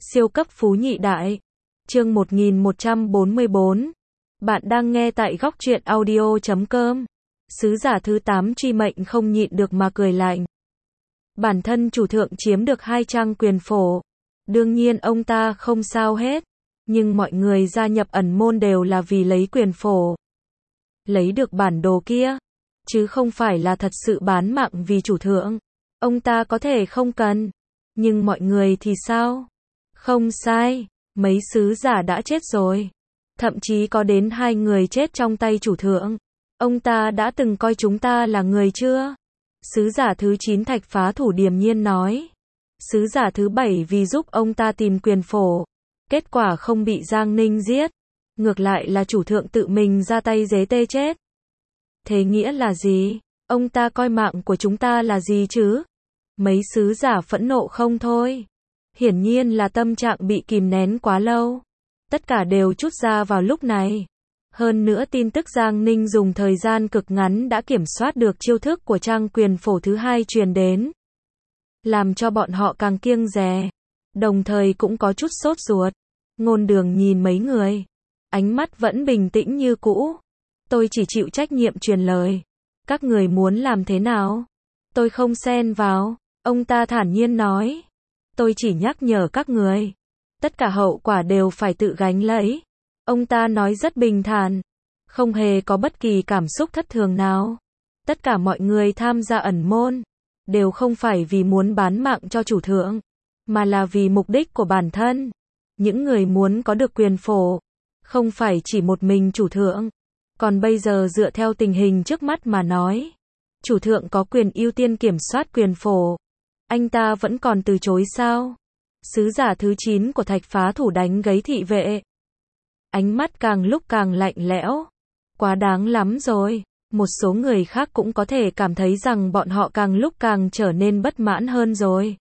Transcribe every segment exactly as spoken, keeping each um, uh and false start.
Siêu cấp phú nhị đại. Chương một nghìn một trăm bốn mươi bốn. Bạn đang nghe tại góc truyện audio chấm com. Sứ giả thứ tám truy mệnh không nhịn được mà cười lạnh. Bản thân chủ thượng chiếm được hai trang quyền phổ. Đương nhiên ông ta không sao hết. Nhưng mọi người gia nhập ẩn môn đều là vì lấy quyền phổ. Lấy được bản đồ kia. Chứ không phải là thật sự bán mạng vì chủ thượng. Ông ta có thể không cần. Nhưng mọi người thì sao? Không sai. Mấy sứ giả đã chết rồi. Thậm chí có đến hai người chết trong tay chủ thượng. Ông ta đã từng coi chúng ta là người chưa? Sứ giả thứ chín Thạch Phá Thủ điềm nhiên nói. Sứ giả thứ bảy vì giúp ông ta tìm quyền phổ. Kết quả không bị Giang Ninh giết. Ngược lại là chủ thượng tự mình ra tay giết tê chết. Thế nghĩa là gì? Ông ta coi mạng của chúng ta là gì chứ? Mấy sứ giả phẫn nộ không thôi. Hiển nhiên là tâm trạng bị kìm nén quá lâu. Tất cả đều trút ra vào lúc này. Hơn nữa tin tức Giang Ninh dùng thời gian cực ngắn đã kiểm soát được chiêu thức của trang quyền phổ thứ hai truyền đến. Làm cho bọn họ càng kiêng dè. Đồng thời cũng có chút sốt ruột. Ngôn Đường nhìn mấy người. Ánh mắt vẫn bình tĩnh như cũ. Tôi chỉ chịu trách nhiệm truyền lời. Các người muốn làm thế nào? Tôi không xen vào. Ông ta thản nhiên nói. Tôi chỉ nhắc nhở các người. Tất cả hậu quả đều phải tự gánh lấy. Ông ta nói rất bình thản. Không hề có bất kỳ cảm xúc thất thường nào. Tất cả mọi người tham gia ẩn môn. Đều không phải vì muốn bán mạng cho chủ thượng. Mà là vì mục đích của bản thân. Những người muốn có được quyền phổ. Không phải chỉ một mình chủ thượng. Còn bây giờ dựa theo tình hình trước mắt mà nói. Chủ thượng có quyền ưu tiên kiểm soát quyền phổ. Anh ta vẫn còn từ chối sao? Sứ giả thứ chín của Thạch Phá Thủ đánh gáy thị vệ. Ánh mắt càng lúc càng lạnh lẽo. Quá đáng lắm rồi. Một số người khác cũng có thể cảm thấy rằng bọn họ càng lúc càng trở nên bất mãn hơn rồi.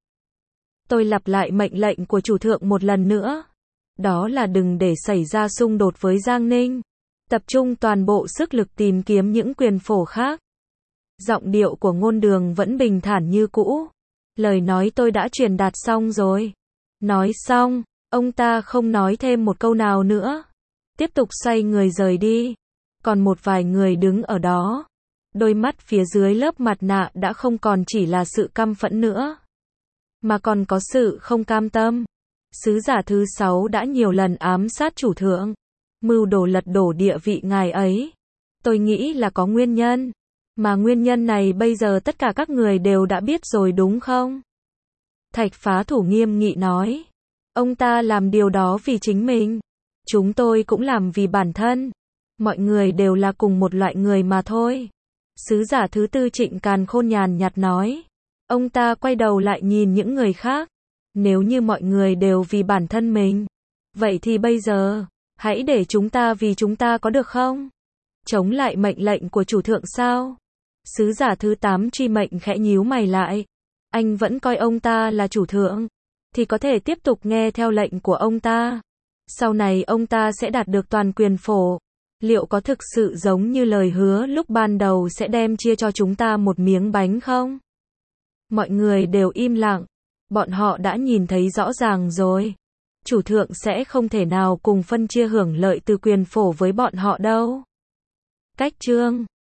Tôi lặp lại mệnh lệnh của chủ thượng một lần nữa. Đó là đừng để xảy ra xung đột với Giang Ninh. Tập trung toàn bộ sức lực tìm kiếm những quyền phổ khác. Giọng điệu của Ngôn Đường vẫn bình thản như cũ. Lời nói tôi đã truyền đạt xong rồi. Nói xong, ông ta không nói thêm một câu nào nữa. Tiếp tục xoay người rời đi. Còn một vài người đứng ở đó. Đôi mắt phía dưới lớp mặt nạ đã không còn chỉ là sự căm phẫn nữa. Mà còn có sự không cam tâm. Sứ giả thứ sáu đã nhiều lần ám sát chủ thượng. Mưu đồ lật đổ địa vị ngài ấy. Tôi nghĩ là có nguyên nhân. Mà nguyên nhân này bây giờ tất cả các người đều đã biết rồi đúng không? Thạch Phá Thủ nghiêm nghị nói. Ông ta làm điều đó vì chính mình. Chúng tôi cũng làm vì bản thân. Mọi người đều là cùng một loại người mà thôi. Sứ giả thứ tư Trịnh Càn Khôn nhàn nhạt nói. Ông ta quay đầu lại nhìn những người khác. Nếu như mọi người đều vì bản thân mình. Vậy thì bây giờ, hãy để chúng ta vì chúng ta có được không? Chống lại mệnh lệnh của chủ thượng sao? Sứ giả thứ tám truy mệnh khẽ nhíu mày lại. Anh vẫn coi ông ta là chủ thượng. Thì có thể tiếp tục nghe theo lệnh của ông ta. Sau này ông ta sẽ đạt được toàn quyền phổ. Liệu có thực sự giống như lời hứa lúc ban đầu sẽ đem chia cho chúng ta một miếng bánh không? Mọi người đều im lặng. Bọn họ đã nhìn thấy rõ ràng rồi. Chủ thượng sẽ không thể nào cùng phân chia hưởng lợi từ quyền phổ với bọn họ đâu. Cách chương